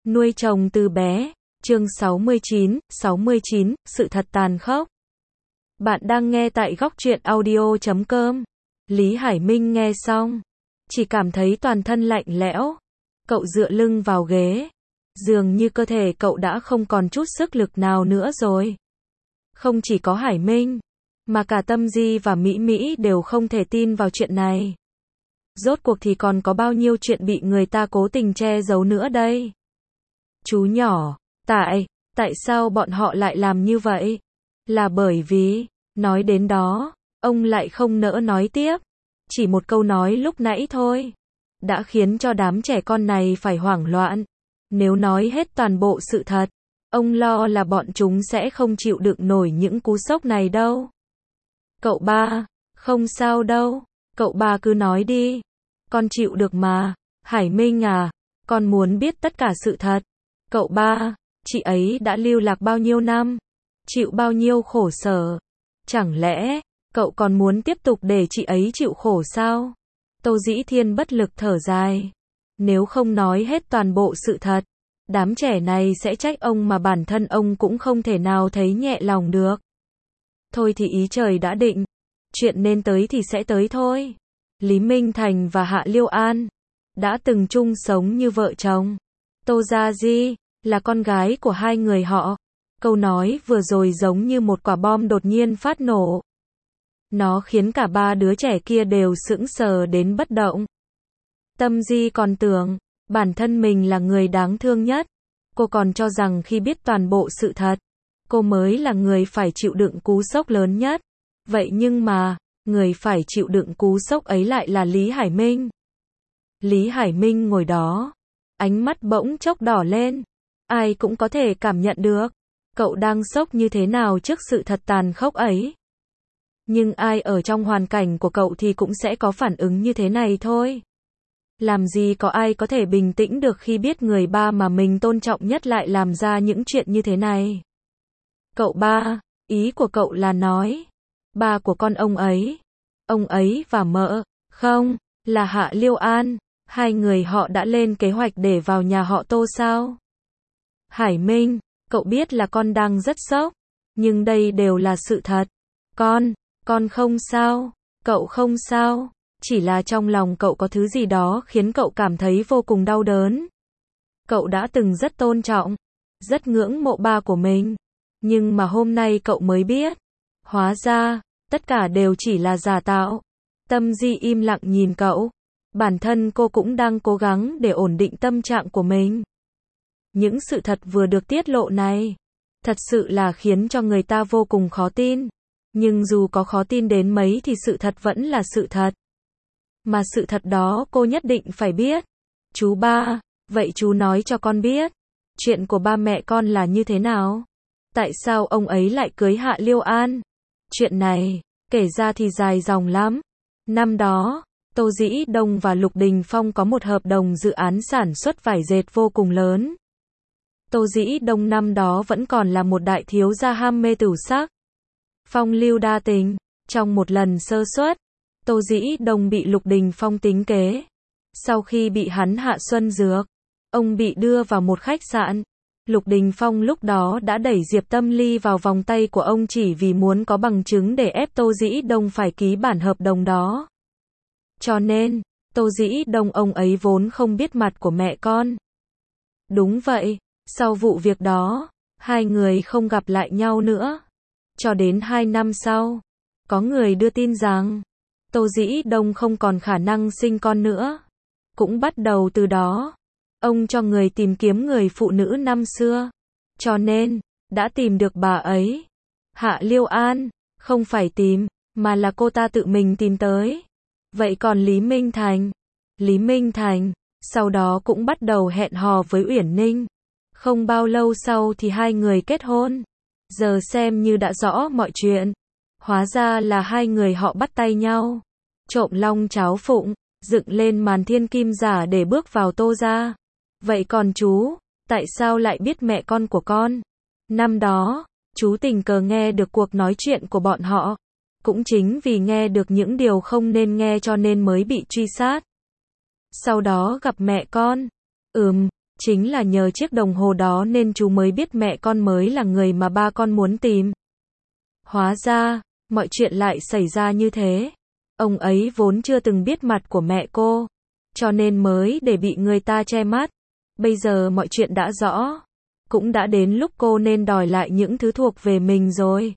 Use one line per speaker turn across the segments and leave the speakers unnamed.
Nuôi chồng từ bé. Chương 69, sự thật tàn khốc. Bạn đang nghe tại góc truyện audio.com. Lý Hải Minh nghe xong, chỉ cảm thấy toàn thân lạnh lẽo. Cậu dựa lưng vào ghế. Dường như cơ thể cậu đã không còn chút sức lực nào nữa rồi. Không chỉ có Hải Minh, mà cả Tâm Di và Mỹ Mỹ đều không thể tin vào chuyện này. Rốt cuộc thì còn có bao nhiêu chuyện bị người ta cố tình che giấu nữa đây? Chú nhỏ, tại sao bọn họ lại làm như vậy? Là bởi vì, nói đến đó, ông lại không nỡ nói tiếp. Chỉ một câu nói lúc nãy thôi, đã khiến cho đám trẻ con này phải hoảng loạn. Nếu nói hết toàn bộ sự thật, ông lo là bọn chúng sẽ không chịu đựng nổi những cú sốc này đâu. Cậu ba, không sao đâu, cậu ba cứ nói đi. Con chịu được mà. Hải Minh à, con muốn biết tất cả sự thật. Cậu ba, chị ấy đã lưu lạc bao nhiêu năm, chịu bao nhiêu khổ sở. Chẳng lẽ, cậu còn muốn tiếp tục để chị ấy chịu khổ sao? Tô Dĩ Thiên bất lực thở dài. Nếu không nói hết toàn bộ sự thật, đám trẻ này sẽ trách ông mà bản thân ông cũng không thể nào thấy nhẹ lòng được. Thôi thì ý trời đã định, chuyện nên tới thì sẽ tới thôi. Lý Minh Thành và Hạ Liêu An đã từng chung sống như vợ chồng. Tô Gia Di là con gái của hai người họ. Câu nói vừa rồi giống như một quả bom đột nhiên phát nổ. Nó khiến cả ba đứa trẻ kia đều sững sờ đến bất động. Tâm Di còn tưởng bản thân mình là người đáng thương nhất. Cô còn cho rằng khi biết toàn bộ sự thật, cô mới là người phải chịu đựng cú sốc lớn nhất. Vậy nhưng mà, người phải chịu đựng cú sốc ấy lại là Lý Hải Minh. Lý Hải Minh ngồi đó, ánh mắt bỗng chốc đỏ lên. Ai cũng có thể cảm nhận được, cậu đang sốc như thế nào trước sự thật tàn khốc ấy. Nhưng ai ở trong hoàn cảnh của cậu thì cũng sẽ có phản ứng như thế này thôi. Làm gì có ai có thể bình tĩnh được khi biết người ba mà mình tôn trọng nhất lại làm ra những chuyện như thế này. Cậu ba, ý của cậu là nói, ba của con ông ấy và mợ, không, là Hạ Liêu An, hai người họ đã lên kế hoạch để vào nhà họ Tô sao? Hải Minh, cậu biết là con đang rất sốc, nhưng đây đều là sự thật. Con không sao, cậu không sao, chỉ là trong lòng cậu có thứ gì đó khiến cậu cảm thấy vô cùng đau đớn. Cậu đã từng rất tôn trọng, rất ngưỡng mộ ba của mình, nhưng mà hôm nay cậu mới biết, hóa ra, tất cả đều chỉ là giả tạo. Tâm Di im lặng nhìn cậu, bản thân cô cũng đang cố gắng để ổn định tâm trạng của mình. Những sự thật vừa được tiết lộ này, thật sự là khiến cho người ta vô cùng khó tin. Nhưng dù có khó tin đến mấy thì sự thật vẫn là sự thật. Mà sự thật đó cô nhất định phải biết. Chú ba, vậy chú nói cho con biết, chuyện của ba mẹ con là như thế nào? Tại sao ông ấy lại cưới Hạ Liêu An? Chuyện này, kể ra thì dài dòng lắm. Năm đó, Tô Dĩ Đông và Lục Đình Phong có một hợp đồng dự án sản xuất vải dệt vô cùng lớn. Tô Dĩ Đông năm đó vẫn còn là một đại thiếu gia ham mê tửu sắc, phong lưu đa tình. Trong một lần sơ suất, Tô Dĩ Đông bị Lục Đình Phong tính kế. Sau khi bị hắn hạ xuân dược, ông bị đưa vào một khách sạn. Lục Đình Phong lúc đó đã đẩy Diệp Tâm Ly vào vòng tay của ông chỉ vì muốn có bằng chứng để ép Tô Dĩ Đông phải ký bản hợp đồng đó. Cho nên, Tô Dĩ Đông ông ấy vốn không biết mặt của mẹ con. Đúng vậy, sau vụ việc đó, hai người không gặp lại nhau nữa. Cho đến 2 năm sau, có người đưa tin rằng Tô Dĩ Đông không còn khả năng sinh con nữa. Cũng bắt đầu từ đó, ông cho người tìm kiếm người phụ nữ năm xưa. Cho nên, đã tìm được bà ấy. Hạ Liêu An, không phải tìm, mà là cô ta tự mình tìm tới. Vậy còn Lý Minh Thành? Lý Minh Thành, sau đó cũng bắt đầu hẹn hò với Uyển Ninh. Không bao lâu sau thì hai người kết hôn. Giờ xem như đã rõ mọi chuyện. Hóa ra là hai người họ bắt tay nhau, trộm long cháo phụng, dựng lên màn thiên kim giả để bước vào Tô gia. Vậy còn chú, tại sao lại biết mẹ con của con? Năm đó, chú tình cờ nghe được cuộc nói chuyện của bọn họ. Cũng chính vì nghe được những điều không nên nghe cho nên mới bị truy sát. Sau đó gặp mẹ con. Chính là nhờ chiếc đồng hồ đó nên chú mới biết mẹ con mới là người mà ba con muốn tìm. Hóa ra, mọi chuyện lại xảy ra như thế. Ông ấy vốn chưa từng biết mặt của mẹ cô, cho nên mới để bị người ta che mắt. Bây giờ mọi chuyện đã rõ, cũng đã đến lúc cô nên đòi lại những thứ thuộc về mình rồi.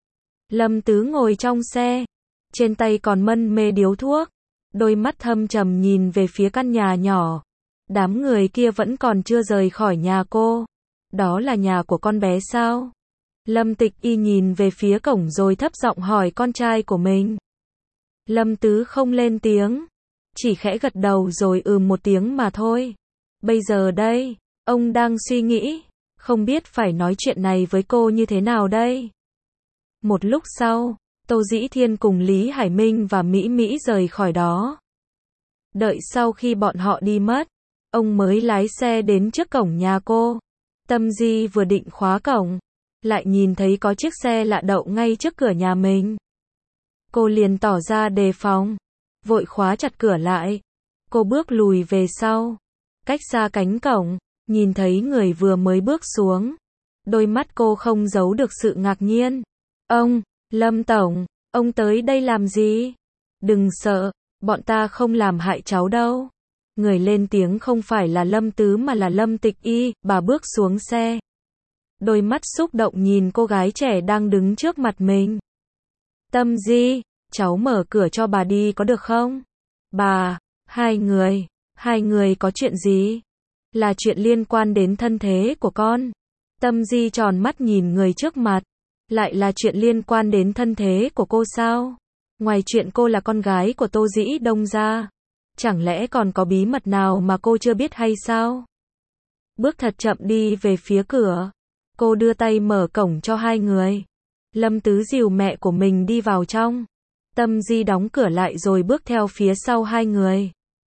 Lâm Tứ ngồi trong xe, trên tay còn mân mê điếu thuốc, đôi mắt thâm trầm nhìn về phía căn nhà nhỏ. Đám người kia vẫn còn chưa rời khỏi nhà cô. Đó là nhà của con bé sao? Lâm Tịch Y nhìn về phía cổng rồi thấp giọng hỏi con trai của mình. Lâm Tứ không lên tiếng, chỉ khẽ gật đầu rồi một tiếng mà thôi. Bây giờ đây, ông đang suy nghĩ, không biết phải nói chuyện này với cô như thế nào đây. Một lúc sau, Tô Dĩ Thiên cùng Lý Hải Minh và Mỹ Mỹ rời khỏi đó. Đợi sau khi bọn họ đi mất, ông mới lái xe đến trước cổng nhà cô. Tâm Di vừa định khóa cổng, lại nhìn thấy có chiếc xe lạ đậu ngay trước cửa nhà mình. Cô liền tỏ ra đề phòng, vội khóa chặt cửa lại. Cô bước lùi về sau, cách xa cánh cổng, nhìn thấy người vừa mới bước xuống. Đôi mắt cô không giấu được sự ngạc nhiên. Ông, Lâm Tổng, ông tới đây làm gì? Đừng sợ, bọn ta không làm hại cháu đâu. Người lên tiếng không phải là Lâm Tứ mà là Lâm Tịch Y, bà bước xuống xe. Đôi mắt xúc động nhìn cô gái trẻ đang đứng trước mặt mình. Tâm Di, cháu mở cửa cho bà đi có được không? Bà, hai người có chuyện gì? Là chuyện liên quan đến thân thế của con. Tâm Di tròn mắt nhìn người trước mặt. Lại là chuyện liên quan đến thân thế của cô sao? Ngoài chuyện cô là con gái của Tô Dĩ Đông ra, chẳng lẽ còn có bí mật nào mà cô chưa biết hay sao? Bước thật chậm đi về phía cửa. Cô đưa tay mở cổng cho hai người. Lâm Tứ dìu mẹ của mình đi vào trong. Tâm Di đóng cửa lại rồi bước theo phía sau hai người.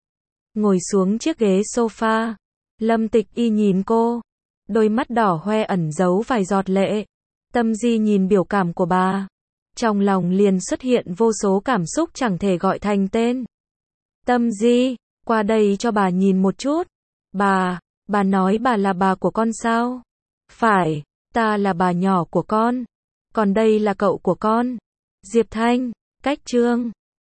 Ngồi xuống chiếc ghế sofa. Lâm Tịch Y nhìn cô. Đôi mắt đỏ hoe ẩn giấu vài giọt lệ. Tâm Di nhìn biểu cảm của bà. Trong lòng liền xuất hiện vô số cảm xúc chẳng thể gọi thành tên. Tâm Di, qua đây cho bà nhìn một chút. Bà nói bà là bà của con sao? Phải, ta là bà nhỏ của con. Còn đây là cậu của con. Diệp Thanh, Cách Trương.